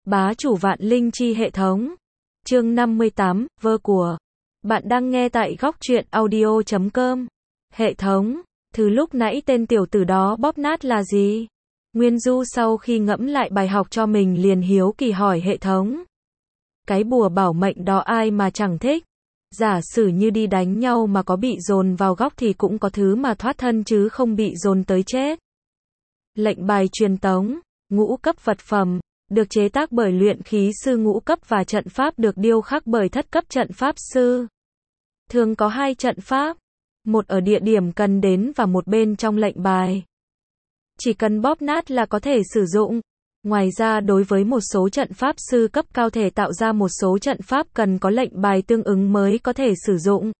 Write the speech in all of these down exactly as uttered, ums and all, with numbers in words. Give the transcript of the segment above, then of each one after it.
Bá chủ vạn linh chi hệ thống. Chương năm mươi tám, vơ của. Bạn đang nghe tại góc truyện audio chấm com. Hệ thống. Thứ lúc nãy tên tiểu tử đó bóp nát là gì? Nguyên Du sau khi ngẫm lại bài học cho mình liền hiếu kỳ hỏi hệ thống. Cái bùa bảo mệnh đó ai mà chẳng thích? Giả sử như đi đánh nhau mà có bị dồn vào góc thì cũng có thứ mà thoát thân chứ không bị dồn tới chết. Lệnh bài truyền tống, ngũ cấp vật phẩm, được chế tác bởi luyện khí sư ngũ cấp và trận pháp được điêu khắc bởi thất cấp trận pháp sư. Thường có hai trận pháp, một ở địa điểm cần đến và một bên trong lệnh bài. Chỉ cần bóp nát là có thể sử dụng. Ngoài ra đối với một số trận pháp sư cấp cao thể tạo ra một số trận pháp cần có lệnh bài tương ứng mới có thể sử dụng.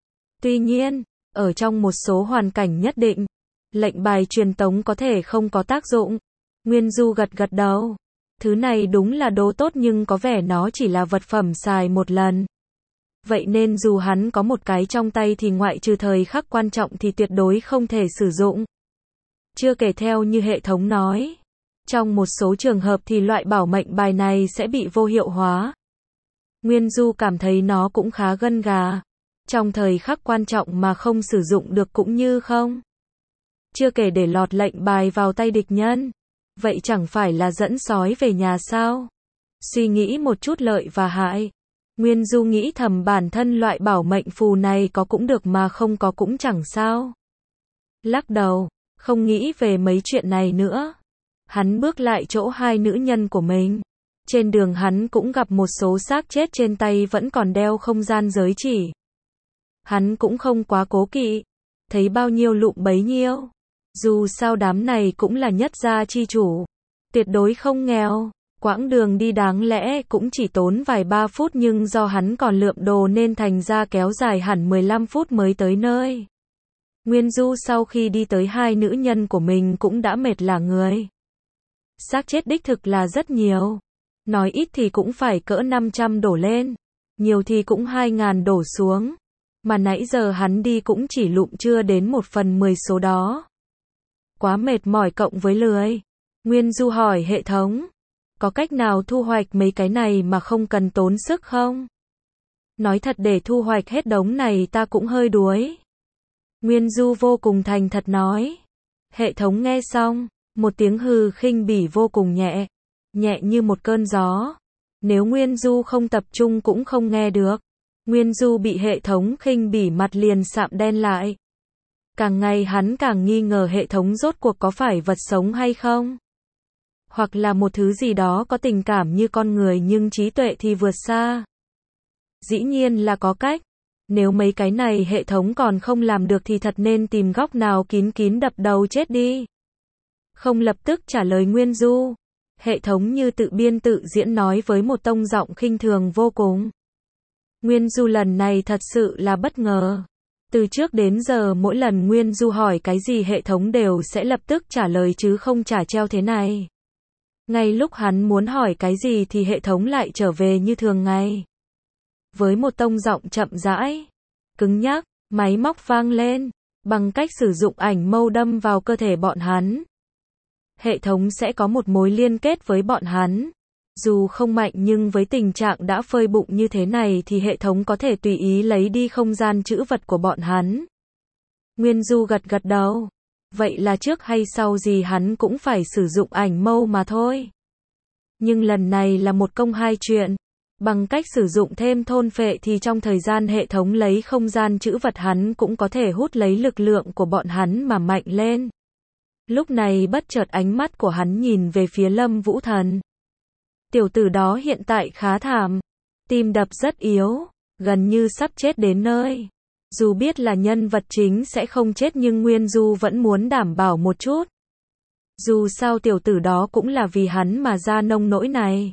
Tuy nhiên, ở trong một số hoàn cảnh nhất định, lệnh bài truyền tống có thể không có tác dụng. Nguyên Du gật gật đầu. Thứ này đúng là đồ tốt nhưng có vẻ nó chỉ là vật phẩm xài một lần. Vậy nên dù hắn có một cái trong tay thì ngoại trừ thời khắc quan trọng thì tuyệt đối không thể sử dụng. Chưa kể theo như hệ thống nói, trong một số trường hợp thì loại bảo mệnh bài này sẽ bị vô hiệu hóa. Nguyên Du cảm thấy nó cũng khá gân gà. Trong thời khắc quan trọng mà không sử dụng được cũng như không. Chưa kể để lọt lệnh bài vào tay địch nhân. Vậy chẳng phải là dẫn sói về nhà sao? Suy nghĩ một chút lợi và hại. Nguyên Du nghĩ thầm bản thân loại bảo mệnh phù này có cũng được mà không có cũng chẳng sao. Lắc đầu, không nghĩ về mấy chuyện này nữa. Hắn bước lại chỗ hai nữ nhân của mình. Trên đường hắn cũng gặp một số xác chết trên tay vẫn còn đeo không gian giới chỉ. Hắn cũng không quá cố kỵ. Thấy bao nhiêu lụm bấy nhiêu. Dù sao đám này cũng là nhất gia chi chủ. Tuyệt đối không nghèo. Quãng đường đi đáng lẽ cũng chỉ tốn vài ba phút nhưng do hắn còn lượm đồ nên thành ra kéo dài hẳn mười lăm phút mới tới nơi. Nguyên Du sau khi đi tới hai nữ nhân của mình cũng đã mệt lả người. Xác chết đích thực là rất nhiều. Nói ít thì cũng phải cỡ năm trăm đổ lên. Nhiều thì cũng hai ngàn đổ xuống. Mà nãy giờ hắn đi cũng chỉ lụm chưa đến một phần mười số đó. Quá mệt mỏi cộng với lười. Nguyên Du hỏi hệ thống. Có cách nào thu hoạch mấy cái này mà không cần tốn sức không? Nói thật để thu hoạch hết đống này ta cũng hơi đuối. Nguyên Du vô cùng thành thật nói. Hệ thống nghe xong, một tiếng hừ khinh bỉ vô cùng nhẹ. Nhẹ như một cơn gió. Nếu Nguyên Du không tập trung cũng không nghe được. Nguyên Du bị hệ thống khinh bỉ mặt liền sạm đen lại. Càng ngày hắn càng nghi ngờ hệ thống rốt cuộc có phải vật sống hay không? Hoặc là một thứ gì đó có tình cảm như con người nhưng trí tuệ thì vượt xa. Dĩ nhiên là có cách. Nếu mấy cái này hệ thống còn không làm được thì thật nên tìm góc nào kín kín đập đầu chết đi. Không lập tức trả lời Nguyên Du. Hệ thống như tự biên tự diễn nói với một tông giọng khinh thường vô cùng. Nguyên Du lần này thật sự là bất ngờ. Từ trước đến giờ mỗi lần Nguyên Du hỏi cái gì hệ thống đều sẽ lập tức trả lời chứ không trả treo thế này. Ngay lúc hắn muốn hỏi cái gì thì hệ thống lại trở về như thường ngày. Với một tông giọng chậm rãi, cứng nhắc, máy móc vang lên, bằng cách sử dụng ảnh mâu đâm vào cơ thể bọn hắn. Hệ thống sẽ có một mối liên kết với bọn hắn. Dù không mạnh nhưng với tình trạng đã phơi bụng như thế này thì hệ thống có thể tùy ý lấy đi không gian trữ vật của bọn hắn. Nguyên Du gật gật đầu. Vậy là trước hay sau gì hắn cũng phải sử dụng ảnh mâu mà thôi. Nhưng lần này là một công hai chuyện. Bằng cách sử dụng thêm thôn phệ thì trong thời gian hệ thống lấy không gian trữ vật hắn cũng có thể hút lấy lực lượng của bọn hắn mà mạnh lên. Lúc này bất chợt ánh mắt của hắn nhìn về phía Lâm Vũ Thần. Tiểu tử đó hiện tại khá thảm. Tim đập rất yếu. Gần như sắp chết đến nơi. Dù biết là nhân vật chính sẽ không chết nhưng Nguyên Du vẫn muốn đảm bảo một chút. Dù sao tiểu tử đó cũng là vì hắn mà ra nông nỗi này.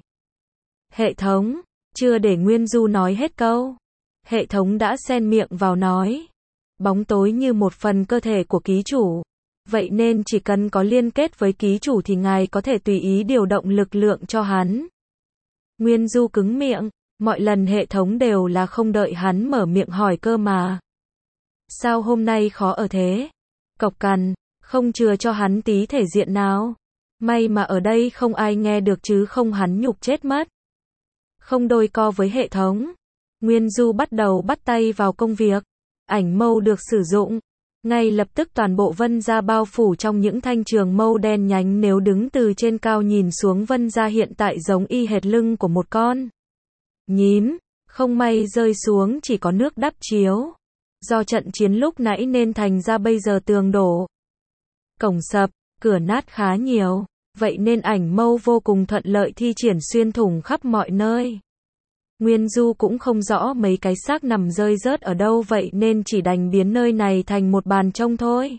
Hệ thống, chưa để Nguyên Du nói hết câu. Hệ thống đã xen miệng vào nói. Bóng tối như một phần cơ thể của ký chủ. Vậy nên chỉ cần có liên kết với ký chủ thì ngài có thể tùy ý điều động lực lượng cho hắn. Nguyên Du cứng miệng. Mọi lần hệ thống đều là không đợi hắn mở miệng hỏi cơ mà. Sao hôm nay khó ở thế? Cộc cằn, không chừa cho hắn tí thể diện nào. May mà ở đây không ai nghe được chứ không hắn nhục chết mất. Không đôi co với hệ thống. Nguyên Du bắt đầu bắt tay vào công việc. Ảnh mâu được sử dụng. Ngay lập tức toàn bộ Vân Gia bao phủ trong những thanh trường mâu đen nhánh, nếu đứng từ trên cao nhìn xuống Vân Gia hiện tại giống y hệt lưng của một con nhím. Không may rơi xuống chỉ có nước đắp chiếu. Do trận chiến lúc nãy nên thành ra bây giờ tường đổ, cổng sập, cửa nát khá nhiều. Vậy nên ảnh mâu vô cùng thuận lợi thi triển xuyên thủng khắp mọi nơi. Nguyên Du cũng không rõ mấy cái xác nằm rơi rớt ở đâu, vậy nên chỉ đành biến nơi này thành một bàn trông thôi.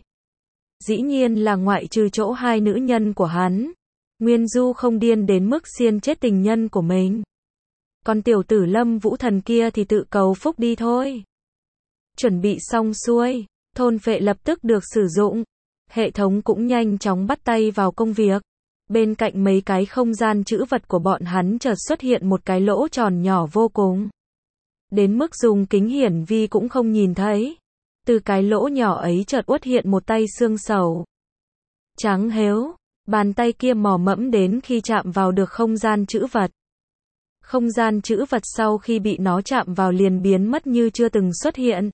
Dĩ nhiên là ngoại trừ chỗ hai nữ nhân của hắn, Nguyên Du không điên đến mức xiên chết tình nhân của mình. Còn tiểu tử Lâm Vũ Thần kia thì tự cầu phúc đi thôi. Chuẩn bị xong xuôi, thôn phệ lập tức được sử dụng. Hệ thống cũng nhanh chóng bắt tay vào công việc. Bên cạnh mấy cái không gian trữ vật của bọn hắn chợt xuất hiện một cái lỗ tròn nhỏ vô cùng, đến mức dùng kính hiển vi cũng không nhìn thấy. Từ cái lỗ nhỏ ấy chợt uất hiện một tay xương sầu trắng héo. Bàn tay kia mò mẫm đến khi chạm vào được không gian trữ vật. Không gian trữ vật sau khi bị nó chạm vào liền biến mất như chưa từng xuất hiện.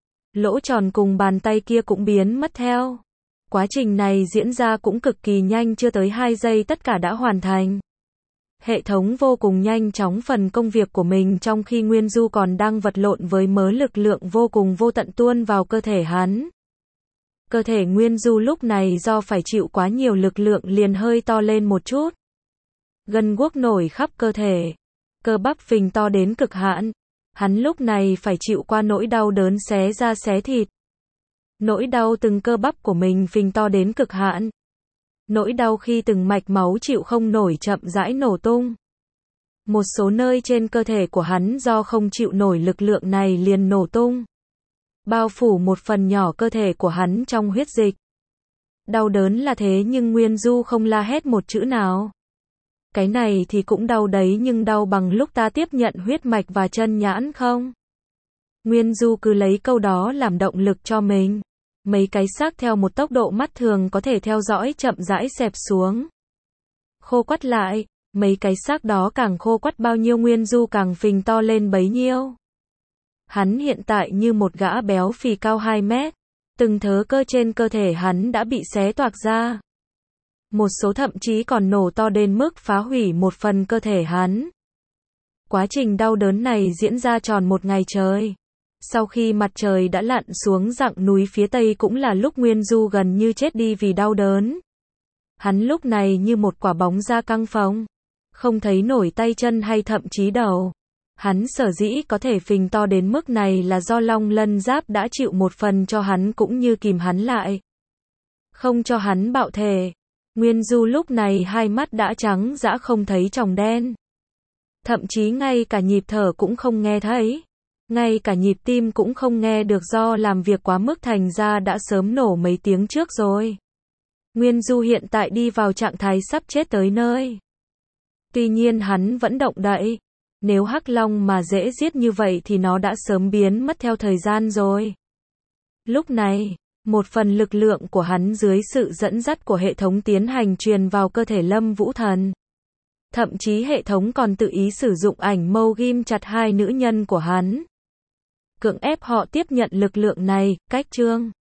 Lỗ tròn cùng bàn tay kia cũng biến mất theo. Quá trình này diễn ra cũng cực kỳ nhanh, chưa tới hai giây tất cả đã hoàn thành. Hệ thống vô cùng nhanh chóng phần công việc của mình, trong khi Nguyên Du còn đang vật lộn với mớ lực lượng vô cùng vô tận tuôn vào cơ thể hắn. Cơ thể Nguyên Du lúc này do phải chịu quá nhiều lực lượng liền hơi to lên một chút. Gân guốc nổi khắp cơ thể. Cơ bắp phình to đến cực hạn. Hắn lúc này phải chịu qua nỗi đau đớn xé da xé thịt. Nỗi đau từng cơ bắp của mình phình to đến cực hạn. Nỗi đau khi từng mạch máu chịu không nổi chậm rãi nổ tung. Một số nơi trên cơ thể của hắn do không chịu nổi lực lượng này liền nổ tung. Bao phủ một phần nhỏ cơ thể của hắn trong huyết dịch. Đau đớn là thế nhưng Nguyên Du không la hét một chữ nào. Cái này thì cũng đau đấy, nhưng đau bằng lúc ta tiếp nhận huyết mạch và chân nhãn không? Nguyên Du cứ lấy câu đó làm động lực cho mình. Mấy cái xác theo một tốc độ mắt thường có thể theo dõi chậm rãi xẹp xuống. Khô quắt lại, mấy cái xác đó càng khô quắt bao nhiêu Nguyên Du càng phình to lên bấy nhiêu. Hắn hiện tại như một gã béo phì cao hai mét. Từng thớ cơ trên cơ thể hắn đã bị xé toạc ra. Một số thậm chí còn nổ to đến mức phá hủy một phần cơ thể hắn. Quá trình đau đớn này diễn ra tròn một ngày trời. Sau khi mặt trời đã lặn xuống dặng núi phía tây cũng là lúc Nguyên Du gần như chết đi vì đau đớn. Hắn lúc này như một quả bóng da căng phồng, không thấy nổi tay chân hay thậm chí đầu. Hắn sở dĩ có thể phình to đến mức này là do Long Lân Giáp đã chịu một phần cho hắn cũng như kìm hắn lại, không cho hắn bạo thể. Nguyên Du lúc này hai mắt đã trắng dã không thấy tròng đen. Thậm chí ngay cả nhịp thở cũng không nghe thấy. Ngay cả nhịp tim cũng không nghe được do làm việc quá mức thành ra đã sớm nổ mấy tiếng trước rồi. Nguyên Du hiện tại đi vào trạng thái sắp chết tới nơi. Tuy nhiên hắn vẫn động đậy. Nếu Hắc Long mà dễ giết như vậy thì nó đã sớm biến mất theo thời gian rồi. Lúc này, một phần lực lượng của hắn dưới sự dẫn dắt của hệ thống tiến hành truyền vào cơ thể Lâm Vũ Thần. Thậm chí hệ thống còn tự ý sử dụng ảnh mâu ghim chặt hai nữ nhân của hắn, cưỡng ép họ tiếp nhận lực lượng này. Cách chương